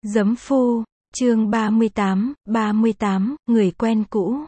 Giấm phu, chương 38, người quen cũ.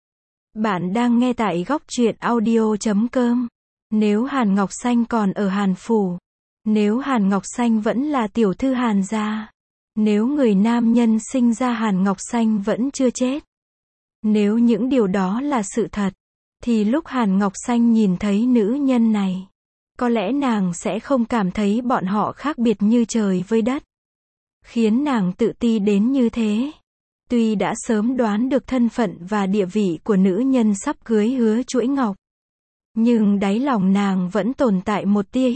Bạn đang nghe tại góc truyện audio.com. Nếu Hàn Ngọc Xanh còn ở Hàn Phủ, nếu Hàn Ngọc Xanh vẫn là tiểu thư Hàn gia, nếu người nam nhân sinh ra Hàn Ngọc Xanh vẫn chưa chết, nếu những điều đó là sự thật, thì lúc Hàn Ngọc Xanh nhìn thấy nữ nhân này, có lẽ nàng sẽ không cảm thấy bọn họ khác biệt như trời với đất, khiến nàng tự ti đến như thế. Tuy đã sớm đoán được thân phận và địa vị của nữ nhân sắp cưới Hứa Chuỗi Ngọc, nhưng đáy lòng nàng vẫn tồn tại một tia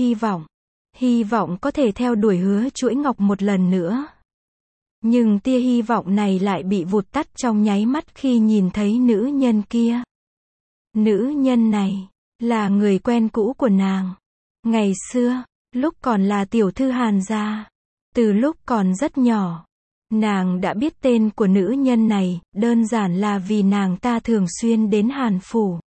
hy vọng có thể theo đuổi Hứa Chuỗi Ngọc một lần nữa. Nhưng tia hy vọng này lại bị vụt tắt trong nháy mắt khi nhìn thấy nữ nhân kia. Nữ nhân này là người quen cũ của nàng. Ngày xưa, lúc còn là tiểu thư Hàn gia, từ lúc còn rất nhỏ, nàng đã biết tên của nữ nhân này, đơn giản là vì nàng ta thường xuyên đến Hàn Phủ.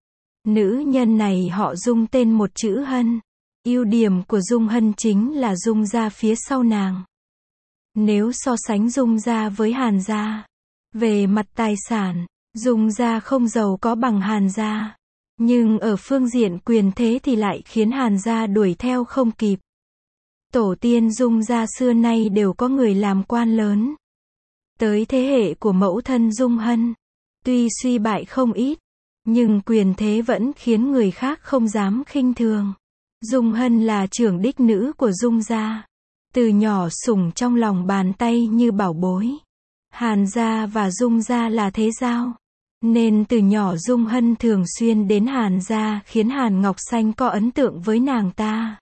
Nữ nhân này họ Dung, tên một chữ Hân. Ưu điểm của Dung Hân chính là Dung gia phía sau nàng. Nếu so sánh Dung gia với Hàn gia, về mặt tài sản, Dung gia không giàu có bằng Hàn gia, nhưng ở phương diện quyền thế thì lại khiến Hàn gia đuổi theo không kịp. Tổ tiên Dung gia xưa nay đều có người làm quan lớn. Tới thế hệ của mẫu thân Dung Hân, tuy suy bại không ít, nhưng quyền thế vẫn khiến người khác không dám khinh thường. Dung Hân là trưởng đích nữ của Dung gia, từ nhỏ sủng trong lòng bàn tay như bảo bối. Hàn gia và Dung gia là thế giao, nên từ nhỏ Dung Hân thường xuyên đến Hàn gia, khiến Hàn Ngọc Xanh có ấn tượng với nàng ta.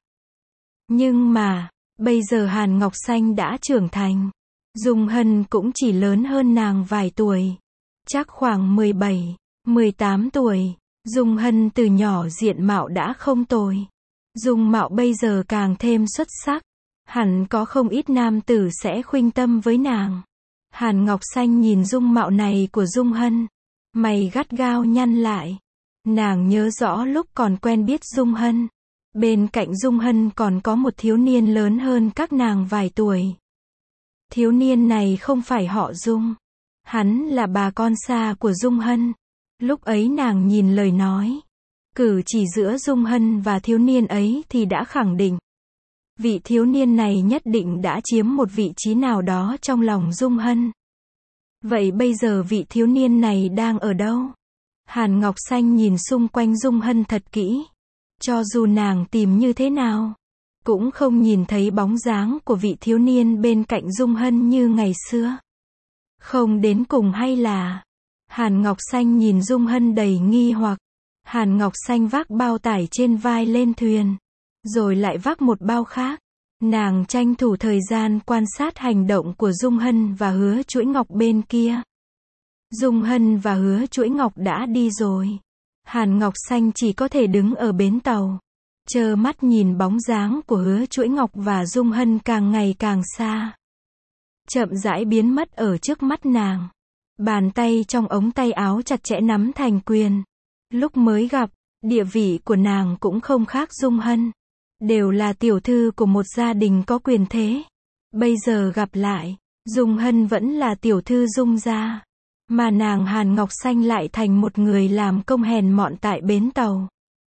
Nhưng mà, bây giờ Hàn Ngọc Xanh đã trưởng thành, Dung Hân cũng chỉ lớn hơn nàng vài tuổi, chắc khoảng 17, 18 tuổi. Dung Hân từ nhỏ diện mạo đã không tồi, dung mạo bây giờ càng thêm xuất sắc, hẳn có không ít nam tử sẽ khuynh tâm với nàng. Hàn Ngọc Xanh nhìn dung mạo này của Dung Hân, mày gắt gao nhăn lại. Nàng nhớ rõ lúc còn quen biết Dung Hân, bên cạnh Dung Hân còn có một thiếu niên lớn hơn các nàng vài tuổi. Thiếu niên này không phải họ Dung, hắn là bà con xa của Dung Hân. Lúc ấy nàng nhìn lời nói, cử chỉ giữa Dung Hân và thiếu niên ấy thì đã khẳng định, vị thiếu niên này nhất định đã chiếm một vị trí nào đó trong lòng Dung Hân. Vậy bây giờ vị thiếu niên này đang ở đâu? Hàn Ngọc Xanh nhìn xung quanh Dung Hân thật kỹ. Cho dù nàng tìm như thế nào, cũng không nhìn thấy bóng dáng của vị thiếu niên bên cạnh Dung Hân như ngày xưa. Không đến cùng hay là... Hàn Ngọc Xanh nhìn Dung Hân đầy nghi hoặc. Hàn Ngọc Xanh vác bao tải trên vai lên thuyền, rồi lại vác một bao khác. Nàng tranh thủ thời gian quan sát hành động của Dung Hân và Hứa Chuỗi Ngọc bên kia. Dung Hân và Hứa Chuỗi Ngọc đã đi rồi. Hàn Ngọc Xanh chỉ có thể đứng ở bến tàu, trơ mắt nhìn bóng dáng của Hứa Chuỗi Ngọc và Dung Hân càng ngày càng xa, chậm rãi biến mất ở trước mắt nàng. Bàn tay trong ống tay áo chặt chẽ nắm thành quyền. Lúc mới gặp, địa vị của nàng cũng không khác Dung Hân, đều là tiểu thư của một gia đình có quyền thế. Bây giờ gặp lại, Dung Hân vẫn là tiểu thư Dung gia, mà nàng Hàn Ngọc Xanh lại thành một người làm công hèn mọn tại bến tàu.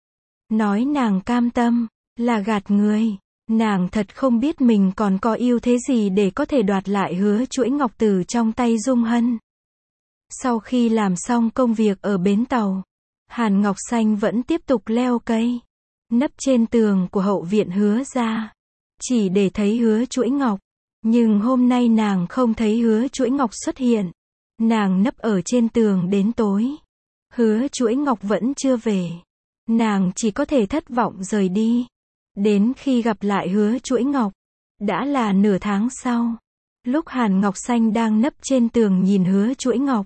Nói nàng cam tâm, là gạt người. Nàng thật không biết mình còn có ưu thế gì để có thể đoạt lại Hứa Chuỗi Ngọc từ trong tay Dung Hân. Sau khi làm xong công việc ở bến tàu, Hàn Ngọc Xanh vẫn tiếp tục leo cây, nấp trên tường của hậu viện Hứa gia, chỉ để thấy Hứa Chuỗi Ngọc. Nhưng hôm nay nàng không thấy Hứa Chuỗi Ngọc xuất hiện. Nàng nấp ở trên tường đến tối. Hứa Chuỗi Ngọc vẫn chưa về. Nàng chỉ có thể thất vọng rời đi. Đến khi gặp lại Hứa Chuỗi Ngọc, đã là nửa tháng sau. Lúc Hàn Ngọc Xanh đang nấp trên tường nhìn Hứa Chuỗi Ngọc,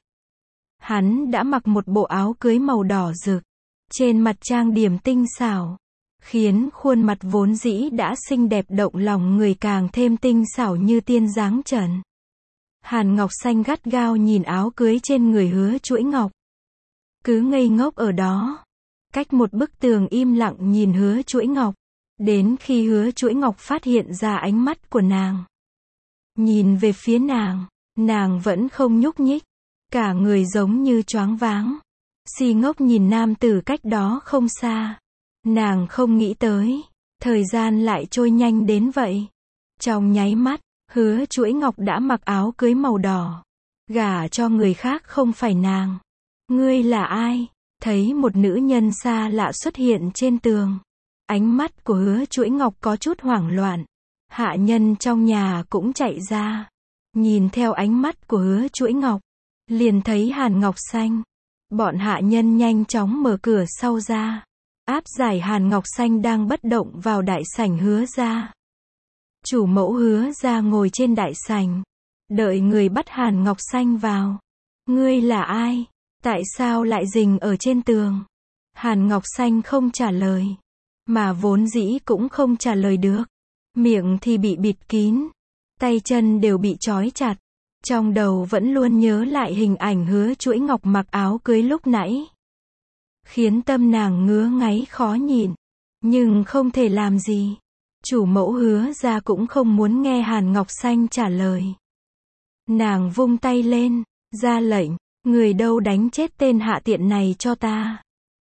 hắn đã mặc một bộ áo cưới màu đỏ rực, trên mặt trang điểm tinh xảo, khiến khuôn mặt vốn dĩ đã xinh đẹp động lòng người càng thêm tinh xảo như tiên dáng trần. Hàn Ngọc Xanh gắt gao nhìn áo cưới trên người Hứa Chuỗi Ngọc, cứ ngây ngốc ở đó, cách một bức tường im lặng nhìn Hứa Chuỗi Ngọc, đến khi Hứa Chuỗi Ngọc phát hiện ra ánh mắt của nàng. Nhìn về phía nàng vẫn không nhúc nhích. Cả người giống như choáng váng. Si ngốc nhìn nam tử cách đó không xa. Nàng không nghĩ tới, thời gian lại trôi nhanh đến vậy. Trong nháy mắt, Hứa Chuỗi Ngọc đã mặc áo cưới màu đỏ. Gả cho người khác không phải nàng. Ngươi là ai? Thấy một nữ nhân xa lạ xuất hiện trên tường. Ánh mắt của Hứa Chuỗi Ngọc có chút hoảng loạn. Hạ nhân trong nhà cũng chạy ra. Nhìn theo ánh mắt của Hứa Chuỗi Ngọc, liền thấy Hàn Ngọc Xanh. Bọn hạ nhân nhanh chóng mở cửa sau ra. Áp giải Hàn Ngọc Xanh đang bất động vào đại sảnh Hứa gia. Chủ mẫu Hứa gia ngồi trên đại sảnh, đợi người bắt Hàn Ngọc Xanh vào. Ngươi là ai? Tại sao lại rình ở trên tường? Hàn Ngọc Xanh không trả lời, mà vốn dĩ cũng không trả lời được. Miệng thì bị bịt kín, tay chân đều bị trói chặt. Trong đầu vẫn luôn nhớ lại hình ảnh Hứa Chuỗi Ngọc mặc áo cưới lúc nãy, khiến tâm nàng ngứa ngáy khó nhịn, nhưng không thể làm gì. Chủ mẫu Hứa gia cũng không muốn nghe Hàn Ngọc Xanh trả lời. Nàng vung tay lên, ra lệnh, người đâu đánh chết tên hạ tiện này cho ta.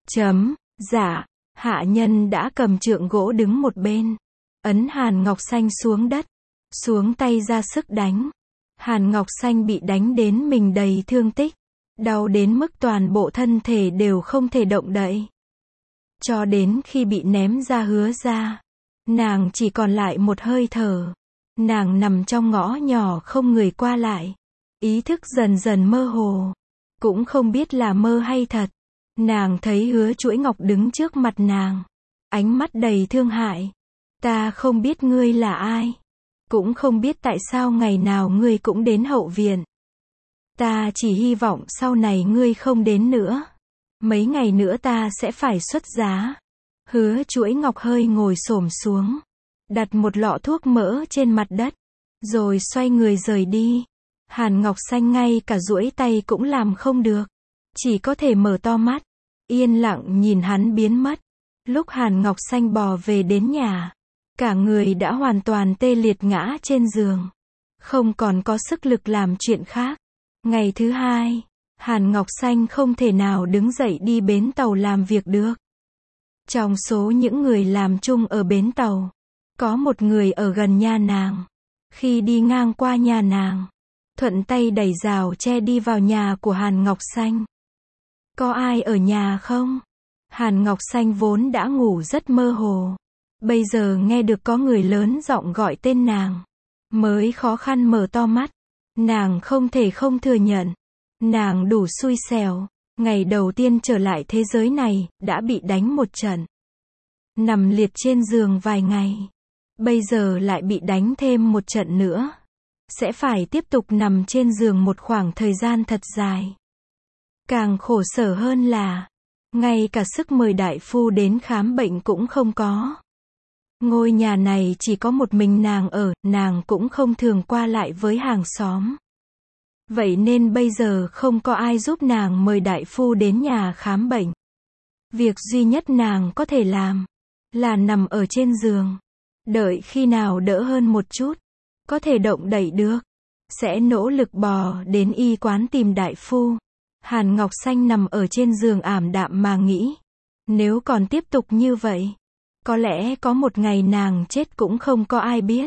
Dạ. Hạ nhân đã cầm trượng gỗ đứng một bên, ấn Hàn Ngọc Xanh xuống đất, xuống tay ra sức đánh. Hàn Ngọc Xanh bị đánh đến mình đầy thương tích, đau đến mức toàn bộ thân thể đều không thể động đậy. Cho đến khi bị ném ra Hứa gia, nàng chỉ còn lại một hơi thở. Nàng nằm trong ngõ nhỏ không người qua lại, ý thức dần dần mơ hồ, cũng không biết là mơ hay thật. Nàng thấy Hứa Chuỗi Ngọc đứng trước mặt nàng, ánh mắt đầy thương hại. Ta không biết ngươi là ai, cũng không biết tại sao ngày nào ngươi cũng đến hậu viện. Ta chỉ hy vọng sau này ngươi không đến nữa. Mấy ngày nữa ta sẽ phải xuất giá. Hứa Chuỗi Ngọc hơi ngồi xổm xuống, đặt một lọ thuốc mỡ trên mặt đất, rồi xoay người rời đi. Hàn Ngọc Xanh ngay cả duỗi tay cũng làm không được, chỉ có thể mở to mắt, yên lặng nhìn hắn biến mất. Lúc Hàn Ngọc Xanh bò về đến nhà, cả người đã hoàn toàn tê liệt ngã trên giường, không còn có sức lực làm chuyện khác. Ngày thứ hai, Hàn Ngọc Xanh không thể nào đứng dậy đi bến tàu làm việc được. Trong số những người làm chung ở bến tàu, có một người ở gần nhà nàng. Khi đi ngang qua nhà nàng, thuận tay đẩy rào tre đi vào nhà của Hàn Ngọc Xanh. Có ai ở nhà không? Hàn Ngọc Xanh vốn đã ngủ rất mơ hồ, bây giờ nghe được có người lớn giọng gọi tên nàng, mới khó khăn mở to mắt. Nàng không thể không thừa nhận, nàng đủ xui xẻo. Ngày đầu tiên trở lại thế giới này, đã bị đánh một trận. Nằm liệt trên giường vài ngày. Bây giờ lại bị đánh thêm một trận nữa. Sẽ phải tiếp tục nằm trên giường một khoảng thời gian thật dài. Càng khổ sở hơn là, ngay cả sức mời đại phu đến khám bệnh cũng không có. Ngôi nhà này chỉ có một mình nàng ở, nàng cũng không thường qua lại với hàng xóm. Vậy nên bây giờ không có ai giúp nàng mời đại phu đến nhà khám bệnh. Việc duy nhất nàng có thể làm là nằm ở trên giường, đợi khi nào đỡ hơn một chút, có thể động đậy được, sẽ nỗ lực bò đến y quán tìm đại phu. Hàn Ngọc Xanh nằm ở trên giường ảm đạm mà nghĩ, nếu còn tiếp tục như vậy, có lẽ có một ngày nàng chết cũng không có ai biết.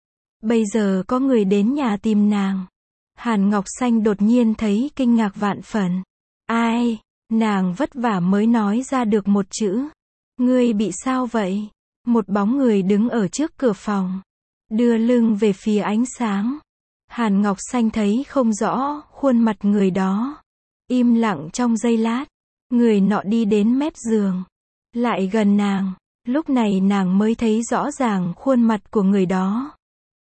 Bây giờ có người đến nhà tìm nàng. Hàn Ngọc Xanh đột nhiên thấy kinh ngạc vạn phần. Ai? Nàng vất vả mới nói ra được một chữ. Ngươi bị sao vậy? Một bóng người đứng ở trước cửa phòng, đưa lưng về phía ánh sáng. Hàn Ngọc Xanh thấy không rõ khuôn mặt người đó. Im lặng trong giây lát, người nọ đi đến mép giường, lại gần nàng. Lúc này nàng mới thấy rõ ràng khuôn mặt của người đó.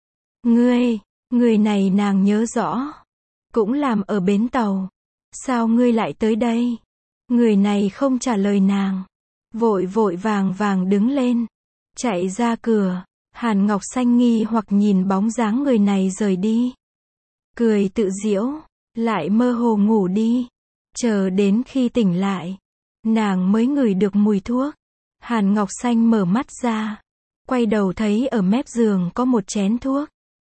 Người này nàng nhớ rõ, cũng làm ở bến tàu. Sao ngươi lại tới đây? Người này không trả lời nàng, vội vội vàng vàng đứng lên, chạy ra cửa. Hàn Ngọc Xanh nghi hoặc nhìn bóng dáng người này rời đi, cười tự giễu, lại mơ hồ ngủ đi. Chờ đến khi tỉnh lại, nàng mới ngửi được mùi thuốc. Hàn Ngọc Xanh mở mắt ra, quay đầu thấy ở mép giường có một chén thuốc.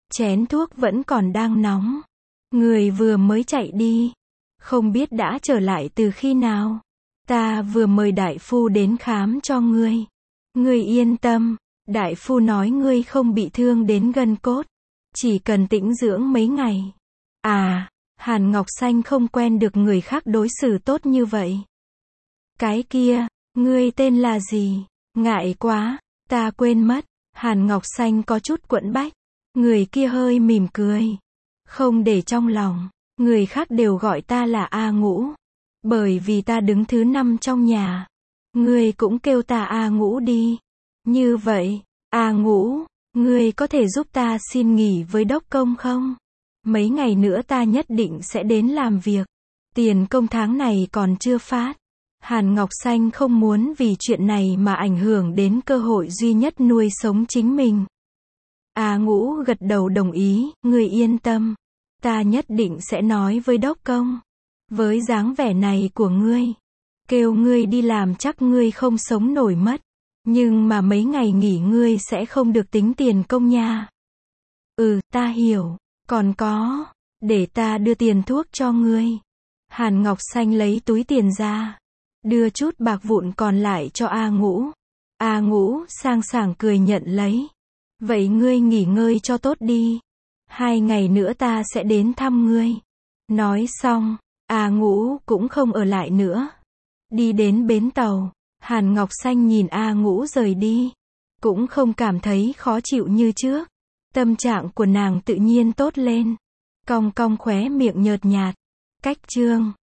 Chén thuốc vẫn còn đang nóng. Người vừa mới chạy đi. Không biết đã trở lại từ khi nào. Ta vừa mời đại phu đến khám cho ngươi. Ngươi yên tâm. Đại phu nói ngươi không bị thương đến gân cốt. Chỉ cần tĩnh dưỡng mấy ngày. À, Hàn Ngọc Xanh không quen được người khác đối xử tốt như vậy. Cái kia, ngươi tên là gì? Ngại quá, ta quên mất. Hàn Ngọc Xanh có chút quẫn bách. Người kia hơi mỉm cười. Không để trong lòng. Người khác đều gọi ta là A Ngũ. Bởi vì ta đứng thứ 5 trong nhà. Ngươi cũng kêu ta A Ngũ đi. Như vậy, A Ngũ, ngươi có thể giúp ta xin nghỉ với đốc công không? Mấy ngày nữa ta nhất định sẽ đến làm việc. Tiền công tháng này còn chưa phát. Hàn Ngọc Xanh không muốn vì chuyện này mà ảnh hưởng đến cơ hội duy nhất nuôi sống chính mình. A Ngũ gật đầu đồng ý, ngươi yên tâm. Ta nhất định sẽ nói với đốc công. Với dáng vẻ này của ngươi, kêu ngươi đi làm chắc ngươi không sống nổi mất. Nhưng mà mấy ngày nghỉ ngươi sẽ không được tính tiền công nha. Ừ, ta hiểu. Còn có, để ta đưa tiền thuốc cho ngươi. Hàn Ngọc Xanh lấy túi tiền ra. Đưa chút bạc vụn còn lại cho A Ngũ. A Ngũ sang sảng cười nhận lấy. Vậy ngươi nghỉ ngơi cho tốt đi. 2 ngày nữa ta sẽ đến thăm ngươi. Nói xong, A Ngũ cũng không ở lại nữa. Đi đến bến tàu, Hàn Ngọc Xanh nhìn A Ngũ rời đi. Cũng không cảm thấy khó chịu như trước. Tâm trạng của nàng tự nhiên tốt lên. Cong cong khóe miệng nhợt nhạt. Cách chương